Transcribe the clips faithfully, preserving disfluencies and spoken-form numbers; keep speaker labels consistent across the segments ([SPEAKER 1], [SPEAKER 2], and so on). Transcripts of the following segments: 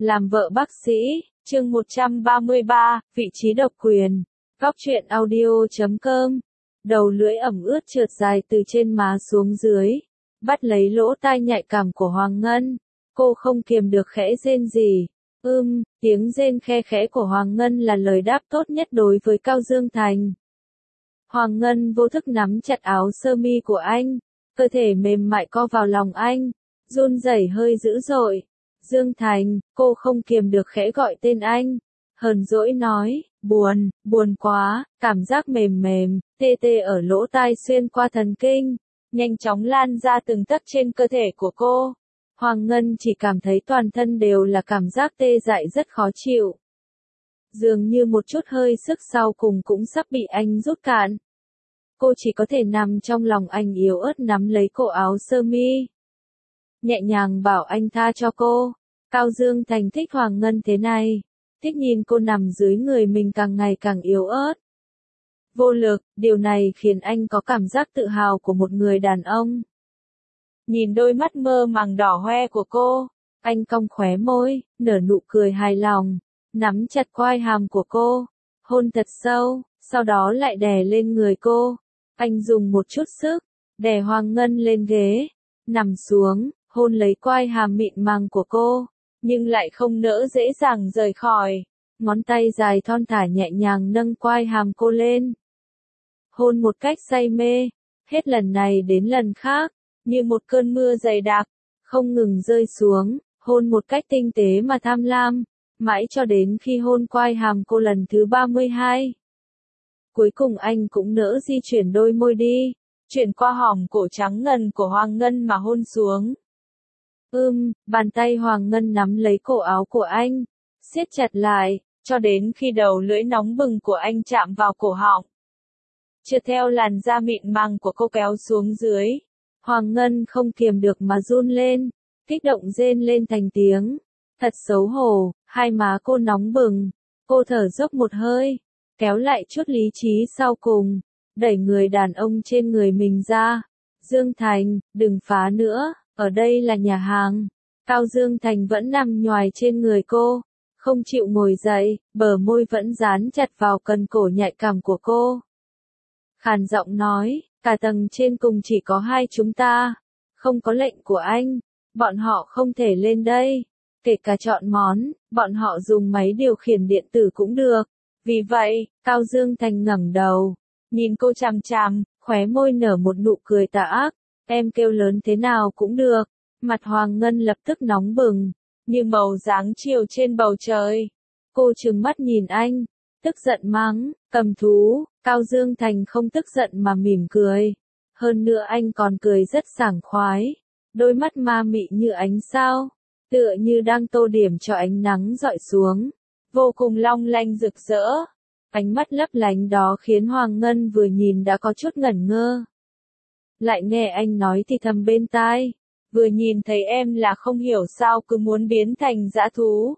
[SPEAKER 1] Làm vợ bác sĩ, chương một trăm ba mươi ba, vị trí độc quyền. Góc truyện audio chấm com. Đầu lưỡi ẩm ướt trượt dài từ trên má xuống dưới, bắt lấy lỗ tai nhạy cảm của Hoàng Ngân. Cô không kiềm được khẽ rên rỉ. Ưm, tiếng rên khe khẽ của Hoàng Ngân là lời đáp tốt nhất đối với Cao Dương Thành. Hoàng Ngân vô thức nắm chặt áo sơ mi của anh, cơ thể mềm mại co vào lòng anh, run rẩy hơi dữ dội. Dương Thành, cô không kiềm được khẽ gọi tên anh, hờn dỗi nói, buồn, buồn quá, cảm giác mềm mềm, tê tê ở lỗ tai xuyên qua thần kinh, nhanh chóng lan ra từng tấc trên cơ thể của cô. Hoàng Ngân chỉ cảm thấy toàn thân đều là cảm giác tê dại rất khó chịu. Dường như một chút hơi sức sau cùng cũng sắp bị anh rút cạn. Cô chỉ có thể nằm trong lòng anh yếu ớt nắm lấy cổ áo sơ mi, nhẹ nhàng bảo anh tha cho cô. Cao Dương Thành thích Hoàng Ngân thế này, thích nhìn cô nằm dưới người mình càng ngày càng yếu ớt, vô lực, điều này khiến anh có cảm giác tự hào của một người đàn ông. Nhìn đôi mắt mơ màng đỏ hoe của cô, anh cong khóe môi, nở nụ cười hài lòng, nắm chặt quai hàm của cô, hôn thật sâu, sau đó lại đè lên người cô. Anh dùng một chút sức, đè Hoàng Ngân lên ghế, nằm xuống, hôn lấy quai hàm mịn màng của cô, nhưng lại không nỡ dễ dàng rời khỏi. Ngón tay dài thon thả nhẹ nhàng nâng quai hàm cô lên, hôn một cách say mê, hết lần này đến lần khác, như một cơn mưa dày đặc, không ngừng rơi xuống, hôn một cách tinh tế mà tham lam, mãi cho đến khi hôn quai hàm cô lần thứ ba mươi hai. Cuối cùng anh cũng nỡ di chuyển đôi môi đi, chuyển qua hõm cổ trắng ngần của Hoàng Ngân mà hôn xuống. Ưm, bàn tay Hoàng Ngân nắm lấy cổ áo của anh, siết chặt lại, cho đến khi đầu lưỡi nóng bừng của anh chạm vào cổ họng. Trượt theo làn da mịn màng của cô kéo xuống dưới, Hoàng Ngân không kiềm được mà run lên, kích động rên lên thành tiếng. Thật xấu hổ, hai má cô nóng bừng, cô thở dốc một hơi, kéo lại chút lý trí sau cùng, đẩy người đàn ông trên người mình ra. Dương Thành, đừng phá nữa, ở đây là nhà hàng. Cao Dương Thành vẫn nằm nhoài trên người cô, không chịu ngồi dậy, bờ môi vẫn dán chặt vào cần cổ nhạy cảm của cô. Khàn giọng nói, cả tầng trên cùng chỉ có hai chúng ta, không có lệnh của anh, bọn họ không thể lên đây, kể cả chọn món, bọn họ dùng máy điều khiển điện tử cũng được. Vì vậy, Cao Dương Thành ngẩng đầu, nhìn cô chằm chằm, khóe môi nở một nụ cười tà ác, em kêu lớn thế nào cũng được. Mặt Hoàng Ngân lập tức nóng bừng, như màu dáng chiều trên bầu trời. Cô trừng mắt nhìn anh, tức giận mắng, cầm thú. Cao Dương Thành không tức giận mà mỉm cười. Hơn nữa anh còn cười rất sảng khoái, đôi mắt ma mị như ánh sao, tựa như đang tô điểm cho ánh nắng rọi xuống, vô cùng long lanh rực rỡ. Ánh mắt lấp lánh đó khiến Hoàng Ngân vừa nhìn đã có chút ngẩn ngơ. Lại nghe anh nói thì thầm bên tai, vừa nhìn thấy em là không hiểu sao cứ muốn biến thành dã thú.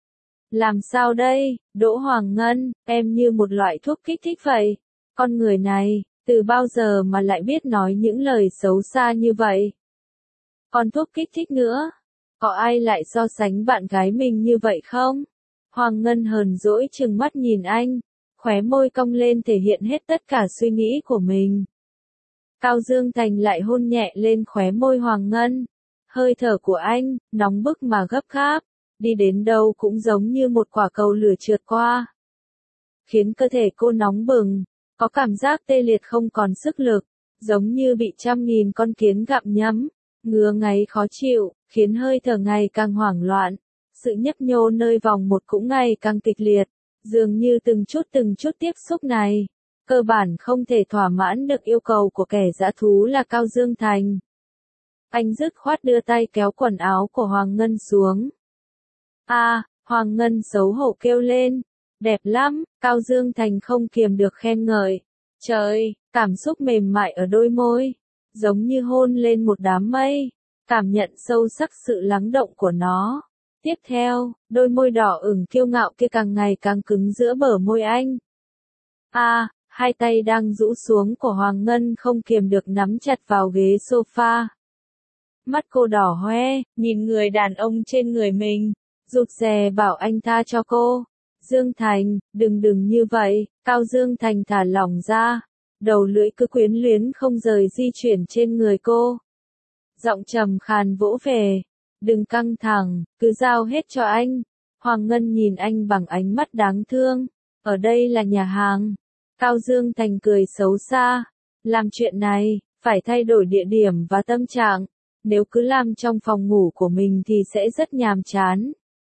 [SPEAKER 1] Làm sao đây, Đỗ Hoàng Ngân, em như một loại thuốc kích thích vậy. Con người này, từ bao giờ mà lại biết nói những lời xấu xa như vậy? Còn thuốc kích thích nữa, có ai lại so sánh bạn gái mình như vậy không? Hoàng Ngân hờn dỗi trừng mắt nhìn anh, khóe môi cong lên thể hiện hết tất cả suy nghĩ của mình. Cao Dương Thành lại hôn nhẹ lên khóe môi Hoàng Ngân. Hơi thở của anh, nóng bức mà gấp gáp, đi đến đâu cũng giống như một quả cầu lửa trượt qua, khiến cơ thể cô nóng bừng, có cảm giác tê liệt không còn sức lực, giống như bị trăm nghìn con kiến gặm nhấm, ngứa ngáy khó chịu, khiến hơi thở ngày càng hoảng loạn. Sự nhấp nhô nơi vòng một cũng ngày càng kịch liệt, dường như từng chút từng chút tiếp xúc này, cơ bản không thể thỏa mãn được yêu cầu của kẻ dã thú là Cao Dương Thành. Anh dứt khoát đưa tay kéo quần áo của Hoàng Ngân xuống. A, à, Hoàng Ngân xấu hổ kêu lên, đẹp lắm. Cao Dương Thành không kiềm được khen ngợi. Trời, cảm xúc mềm mại ở đôi môi, giống như hôn lên một đám mây, cảm nhận sâu sắc sự lắng động của nó. Tiếp theo, đôi môi đỏ ửng kiêu ngạo kia càng ngày càng cứng giữa bờ môi anh. A, à, hai tay đang rũ xuống của Hoàng Ngân không kiềm được nắm chặt vào ghế sofa. Mắt cô đỏ hoe, nhìn người đàn ông trên người mình, rụt rè bảo anh tha cho cô. Dương Thành, đừng đừng như vậy, Cao Dương Thành thả lỏng ra, đầu lưỡi cứ quyến luyến không rời di chuyển trên người cô. Giọng trầm khàn vỗ về, đừng căng thẳng, cứ giao hết cho anh. Hoàng Ngân nhìn anh bằng ánh mắt đáng thương, ở đây là nhà hàng. Cao Dương Thành cười xấu xa, làm chuyện này, phải thay đổi địa điểm và tâm trạng, nếu cứ làm trong phòng ngủ của mình thì sẽ rất nhàm chán.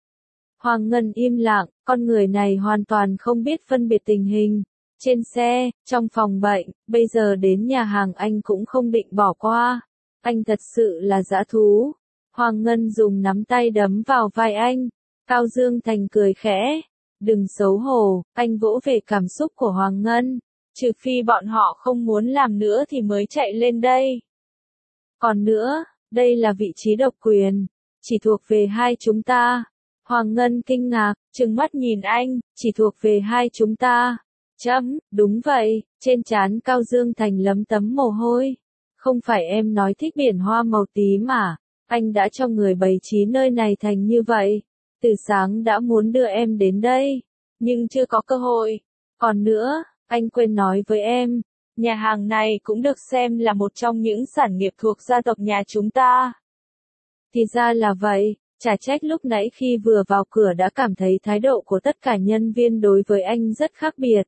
[SPEAKER 1] Hoàng Ngân im lặng, con người này hoàn toàn không biết phân biệt tình hình. Trên xe, trong phòng bệnh, bây giờ đến nhà hàng anh cũng không định bỏ qua. Anh thật sự là dã thú. Hoàng Ngân dùng nắm tay đấm vào vai anh. Cao Dương Thành cười khẽ. Đừng xấu hổ, anh vỗ về cảm xúc của Hoàng Ngân. Trừ phi bọn họ không muốn làm nữa thì mới chạy lên đây. Còn nữa, đây là vị trí độc quyền, chỉ thuộc về hai chúng ta. Hoàng Ngân kinh ngạc, trừng mắt nhìn anh, chỉ thuộc về hai chúng ta. Chấm, đúng vậy, trên trán Cao Dương Thành lấm tấm mồ hôi. Không phải em nói thích biển hoa màu tím mà, anh đã cho người bày trí nơi này thành như vậy. Từ sáng đã muốn đưa em đến đây, nhưng chưa có cơ hội. Còn nữa, anh quên nói với em, nhà hàng này cũng được xem là một trong những sản nghiệp thuộc gia tộc nhà chúng ta. Thì ra là vậy, chả trách lúc nãy khi vừa vào cửa đã cảm thấy thái độ của tất cả nhân viên đối với anh rất khác biệt.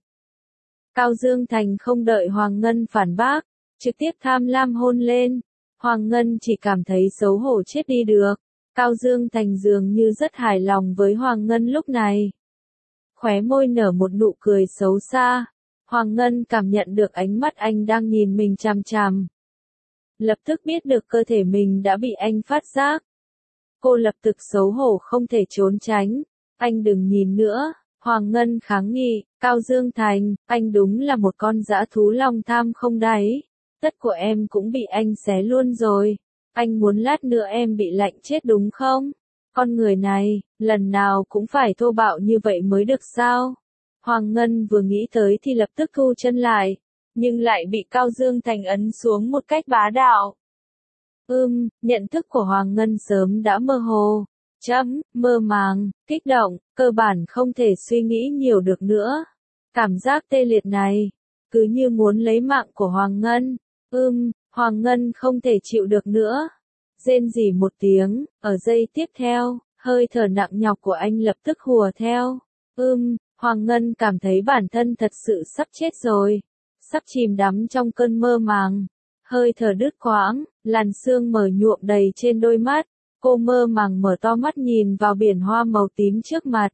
[SPEAKER 1] Cao Dương Thành không đợi Hoàng Ngân phản bác, trực tiếp tham lam hôn lên. Hoàng Ngân chỉ cảm thấy xấu hổ chết đi được. Cao Dương Thành dường như rất hài lòng với Hoàng Ngân lúc này. Khóe môi nở một nụ cười xấu xa. Hoàng Ngân cảm nhận được ánh mắt anh đang nhìn mình chằm chằm. Lập tức biết được cơ thể mình đã bị anh phát giác. Cô lập tức xấu hổ không thể trốn tránh. Anh đừng nhìn nữa. Hoàng Ngân kháng nghị, Cao Dương Thành, anh đúng là một con dã thú lòng tham không đáy. Tất của em cũng bị anh xé luôn rồi. Anh muốn lát nữa em bị lạnh chết đúng không? Con người này, lần nào cũng phải thô bạo như vậy mới được sao? Hoàng Ngân vừa nghĩ tới thì lập tức thu chân lại, nhưng lại bị Cao Dương Thành ấn xuống một cách bá đạo. Ưm, nhận thức của Hoàng Ngân sớm đã mơ hồ, chấm, mơ màng, kích động, cơ bản không thể suy nghĩ nhiều được nữa. Cảm giác tê liệt này, cứ như muốn lấy mạng của Hoàng Ngân. Ưm, Hoàng Ngân không thể chịu được nữa. Rên rỉ một tiếng, ở giây tiếp theo, hơi thở nặng nhọc của anh lập tức hùa theo. Ưm, Hoàng Ngân cảm thấy bản thân thật sự sắp chết rồi. Sắp chìm đắm trong cơn mơ màng. Hơi thở đứt quãng, làn sương mờ nhuộm đầy trên đôi mắt. Cô mơ màng mở to mắt nhìn vào biển hoa màu tím trước mặt.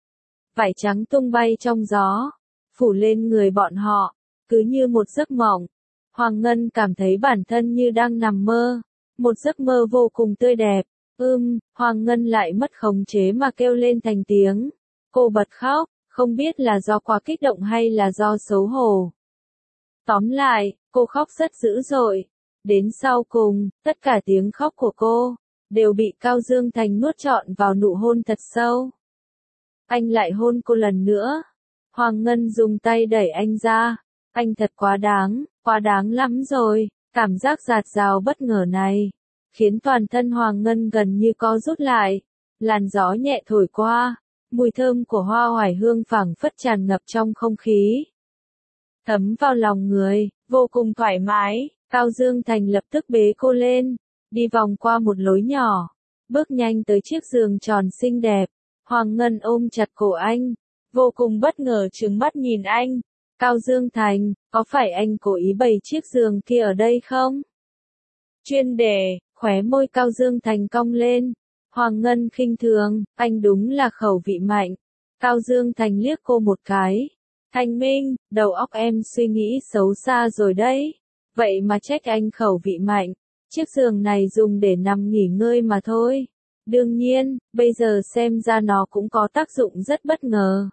[SPEAKER 1] Vải trắng tung bay trong gió, phủ lên người bọn họ, cứ như một giấc mộng. Hoàng Ngân cảm thấy bản thân như đang nằm mơ, một giấc mơ vô cùng tươi đẹp. Ưm, Hoàng Ngân lại mất khống chế mà kêu lên thành tiếng. Cô bật khóc, không biết là do quá kích động hay là do xấu hổ. Tóm lại, cô khóc rất dữ dội. Đến sau cùng, tất cả tiếng khóc của cô đều bị Cao Dương Thành nuốt trọn vào nụ hôn thật sâu. Anh lại hôn cô lần nữa. Hoàng Ngân dùng tay đẩy anh ra. Anh thật quá đáng, quá đáng lắm rồi. Cảm giác dạt dào bất ngờ này khiến toàn thân Hoàng Ngân gần như co rút lại. Làn gió nhẹ thổi qua, mùi thơm của hoa oải hương phảng phất tràn ngập trong không khí, thấm vào lòng người, vô cùng thoải mái. Cao Dương Thành lập tức bế cô lên, đi vòng qua một lối nhỏ, bước nhanh tới chiếc giường tròn xinh đẹp. Hoàng Ngân ôm chặt cổ anh, vô cùng bất ngờ trừng mắt nhìn anh. Cao Dương Thành, có phải anh cố ý bày chiếc giường kia ở đây không? Chuyên đề, khóe môi Cao Dương Thành cong lên. Hoàng Ngân khinh thường, anh đúng là khẩu vị mạnh. Cao Dương Thành liếc cô một cái. Thành Minh, đầu óc em suy nghĩ xấu xa rồi đấy. Vậy mà trách anh khẩu vị mạnh. Chiếc giường này dùng để nằm nghỉ ngơi mà thôi. Đương nhiên, bây giờ xem ra nó cũng có tác dụng rất bất ngờ.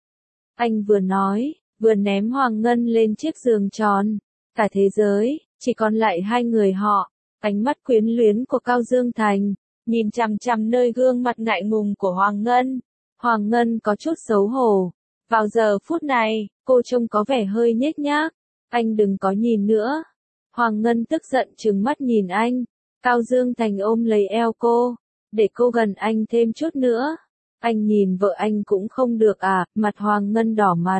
[SPEAKER 1] Anh vừa nói, vừa ném Hoàng Ngân lên chiếc giường tròn. Cả thế giới, chỉ còn lại hai người họ. Ánh mắt quyến luyến của Cao Dương Thành nhìn chằm chằm nơi gương mặt ngại ngùng của Hoàng Ngân. Hoàng Ngân có chút xấu hổ. Vào giờ phút này, cô trông có vẻ hơi nhếch nhác. Anh đừng có nhìn nữa. Hoàng Ngân tức giận trừng mắt nhìn anh. Cao Dương Thành ôm lấy eo cô, để cô gần anh thêm chút nữa. Anh nhìn vợ anh cũng không được à, mặt Hoàng Ngân đỏ mặt.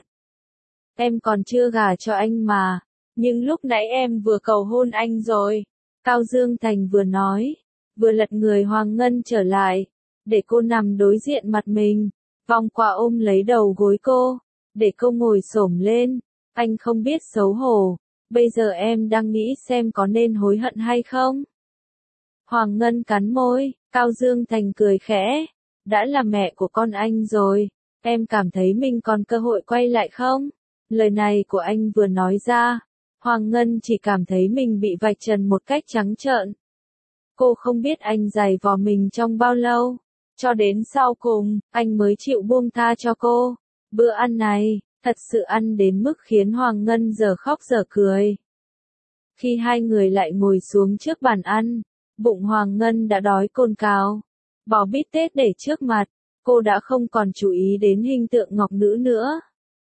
[SPEAKER 1] Em còn chưa gả cho anh mà, nhưng lúc nãy em vừa cầu hôn anh rồi. Cao Dương Thành vừa nói, vừa lật người Hoàng Ngân trở lại, để cô nằm đối diện mặt mình, vòng qua ôm lấy đầu gối cô, để cô ngồi xổm lên. Anh không biết xấu hổ, bây giờ em đang nghĩ xem có nên hối hận hay không. Hoàng Ngân cắn môi, Cao Dương Thành cười khẽ, đã là mẹ của con anh rồi, em cảm thấy mình còn cơ hội quay lại không? Lời này của anh vừa nói ra, Hoàng Ngân chỉ cảm thấy mình bị vạch trần một cách trắng trợn. Cô không biết anh giày vò mình trong bao lâu, cho đến sau cùng, anh mới chịu buông tha cho cô. Bữa ăn này, thật sự ăn đến mức khiến Hoàng Ngân giờ khóc giờ cười. Khi hai người lại ngồi xuống trước bàn ăn, bụng Hoàng Ngân đã đói cồn cào. Bò bít tết để trước mặt, cô đã không còn chú ý đến hình tượng ngọc nữ nữa.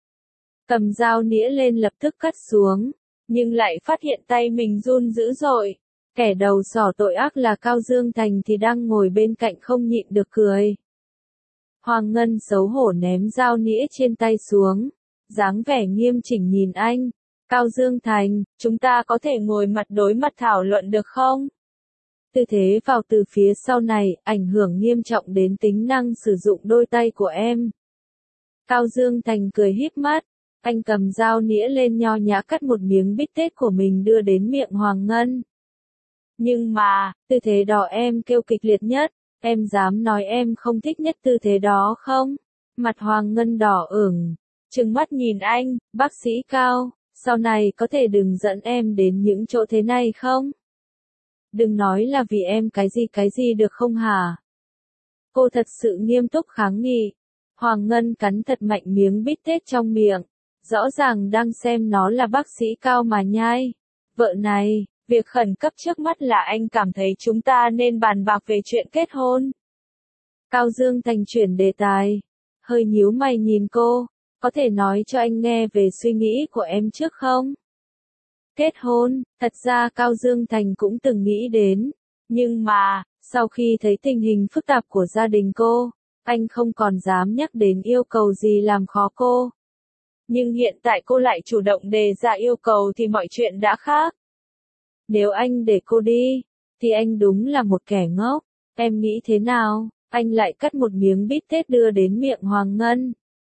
[SPEAKER 1] Cầm dao nĩa lên lập tức cắt xuống, nhưng lại phát hiện tay mình run dữ dội. Kẻ đầu sỏ tội ác là Cao Dương Thành thì đang ngồi bên cạnh không nhịn được cười. Hoàng Ngân xấu hổ ném dao nĩa trên tay xuống, dáng vẻ nghiêm chỉnh nhìn anh. Cao Dương Thành, chúng ta có thể ngồi mặt đối mặt thảo luận được không? Tư thế vào từ phía sau này, ảnh hưởng nghiêm trọng đến tính năng sử dụng đôi tay của em. Cao Dương Thành cười híp mắt, anh cầm dao nĩa lên nho nhã cắt một miếng bít tết của mình đưa đến miệng Hoàng Ngân. Nhưng mà, tư thế đó em kêu kịch liệt nhất, em dám nói em không thích nhất tư thế đó không? Mặt Hoàng Ngân đỏ ửng, trừng mắt nhìn anh, bác sĩ Cao, sau này có thể đừng dẫn em đến những chỗ thế này không? Đừng nói là vì em cái gì cái gì được không hả? Cô thật sự nghiêm túc kháng nghị. Hoàng Ngân cắn thật mạnh miếng bít tết trong miệng, rõ ràng đang xem nó là bác sĩ Cao mà nhai. Vợ này, việc khẩn cấp trước mắt là anh cảm thấy chúng ta nên bàn bạc về chuyện kết hôn. Cao Dương Thành chuyển đề tài, hơi nhíu mày nhìn cô, có thể nói cho anh nghe về suy nghĩ của em trước không? Kết hôn, thật ra Cao Dương Thành cũng từng nghĩ đến, nhưng mà, sau khi thấy tình hình phức tạp của gia đình cô, anh không còn dám nhắc đến yêu cầu gì làm khó cô. Nhưng hiện tại cô lại chủ động đề ra yêu cầu thì mọi chuyện đã khác. Nếu anh để cô đi, thì anh đúng là một kẻ ngốc. Em nghĩ thế nào? Anh lại cắt một miếng bít tết đưa đến miệng Hoàng Ngân.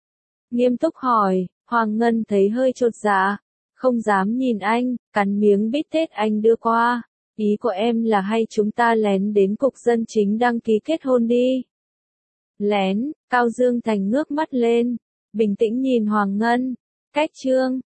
[SPEAKER 1] Nghiêm túc hỏi, Hoàng Ngân thấy hơi chột dạ, không dám nhìn anh, cắn miếng bít tết anh đưa qua. Ý của em là hay chúng ta lén đến cục dân chính đăng ký kết hôn đi. Lén, Cao Dương Thành ngước mắt lên, bình tĩnh nhìn Hoàng Ngân. Cách chương